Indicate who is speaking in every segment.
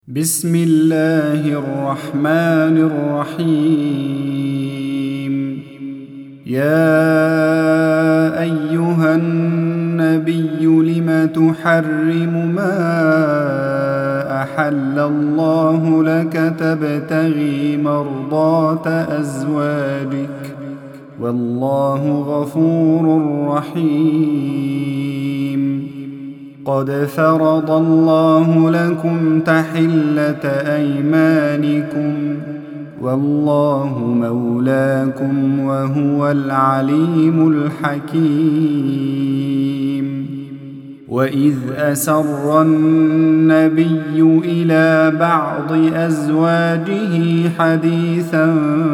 Speaker 1: بسم الله الرحمن الرحيم. يا أيها النبي لم تحرم ما أحل الله لك تبتغي مرضات أزواجك والله غفور رحيم. قد فرض الله لكم تحلة أيمانكم والله مولاكم وهو العليم الحكيم. وإذ أسر النبي إلى بعض أزواجه حديثا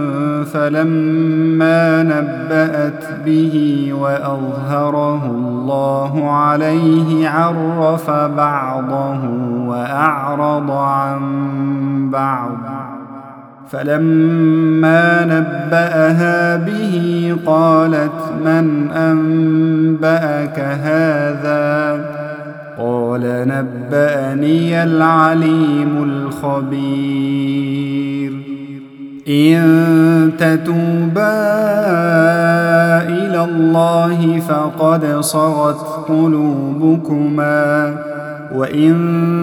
Speaker 1: فلما نبأت به وأظهره الله عليه عرف بعضه وأعرض عن بعض، فلما نبأها به قالت من أنبأك هذا؟ قال نبأني العليم الخبير. إن تتوبا إلى الله فقد صغت قلوبكما وإن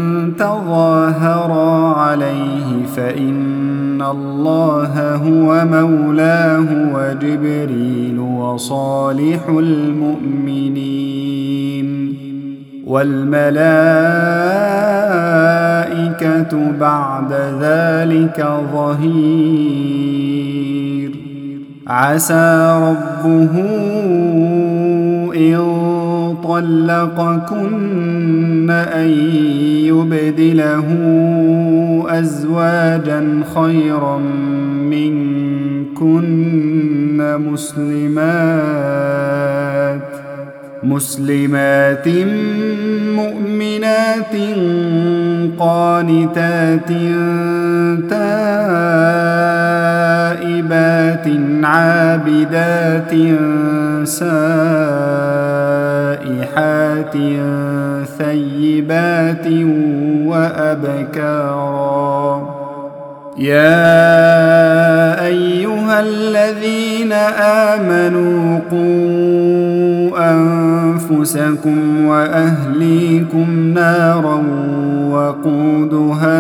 Speaker 1: تظاهرا عليه فإن الله هو مولاه وجبريل وصالح المؤمنين والملائكة بعد ذلك ظهير. عسى ربه إن طلقكن أن يبدله أزواجا خيرا منكن مسلمات مؤمنات قانتات تائبات عابدات سائحات ثيبات وأبكارا. يا أيها الذين آمنوا قوا أنفسكم وأهليكم نارا وقودها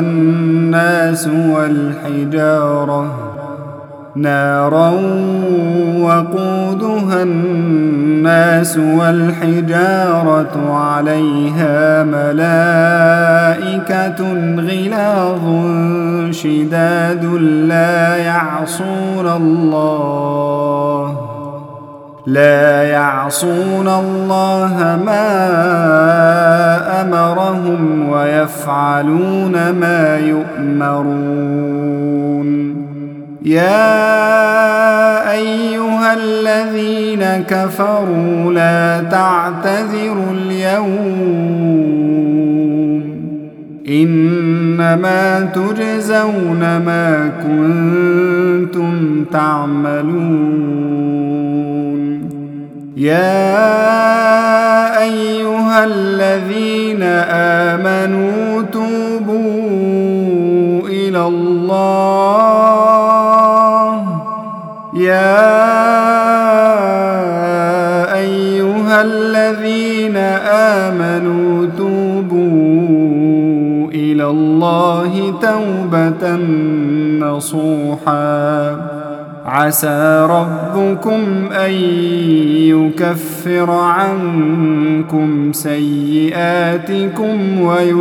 Speaker 1: الناس والحجارة عليها ملائكة غلاظ شداد لا يعصون الله ما أمرهم ويفعلون ما يؤمرون. يا أيها الذين كفروا لا تعتذروا اليوم إنما تجزون ما كنتم تعملون. يا أيها الذين آمنوا توبوا إلى الله توبة نصوحا. عسى ربكم أن يكفر عنكم سيئاتكم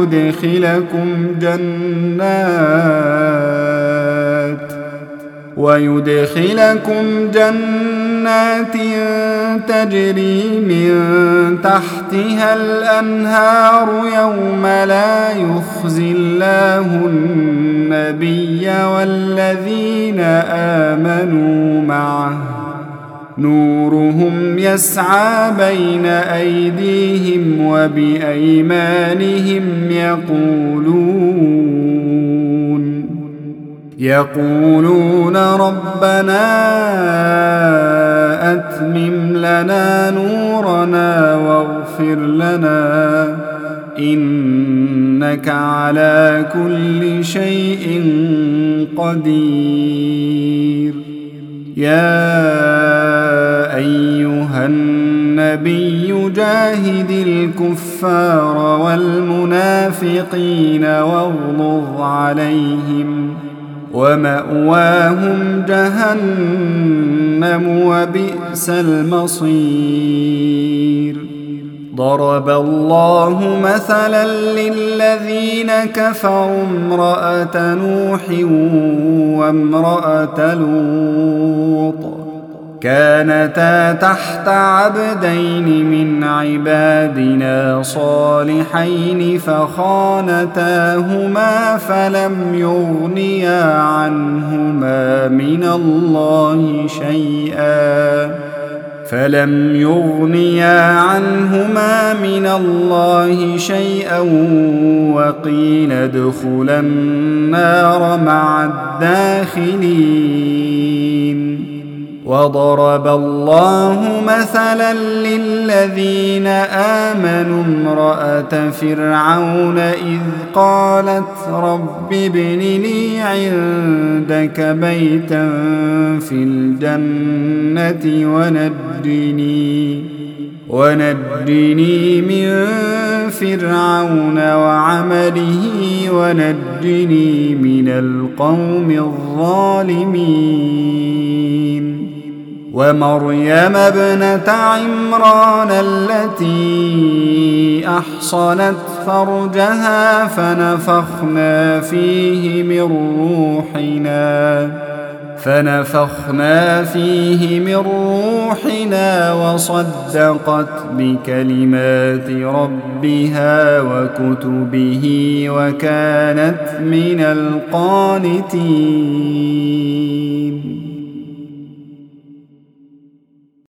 Speaker 1: ويدخلكم جنات تجري من تحتها الأنهار يوم لا يخزي الله النبي والذين آمنوا معه نورهم يسعى بين أيديهم وبأيمانهم يقولون ربنا أتمم لنا نورنا واغفر لنا إن إنك على كل شيء قدير. يا أيها النبي جاهد الكفار والمنافقين واغلظ عليهم ومأواهم جهنم وبئس المصير. ضرب الله مثلا للذين كفروا امرأة نوح وامرأة لوط كانتا تحت عبدين من عبادنا صالحين فخانتاهما فلم يغنيا عنهما من الله شيئا وقيل ادخلا النار مع الداخلين. وضرب الله مثلا للذين آمنوا امرأة فرعون إذ قالت رب ابن لي عندك بيتا في الجنة ونجني من فرعون وعمله ونجني من القوم الظالمين. ومريم ابنة عمران التي أحصنت فرجها فنفخنا فيه من روحنا وصدقت بكلمات ربها وكتبه وكانت من القانتين.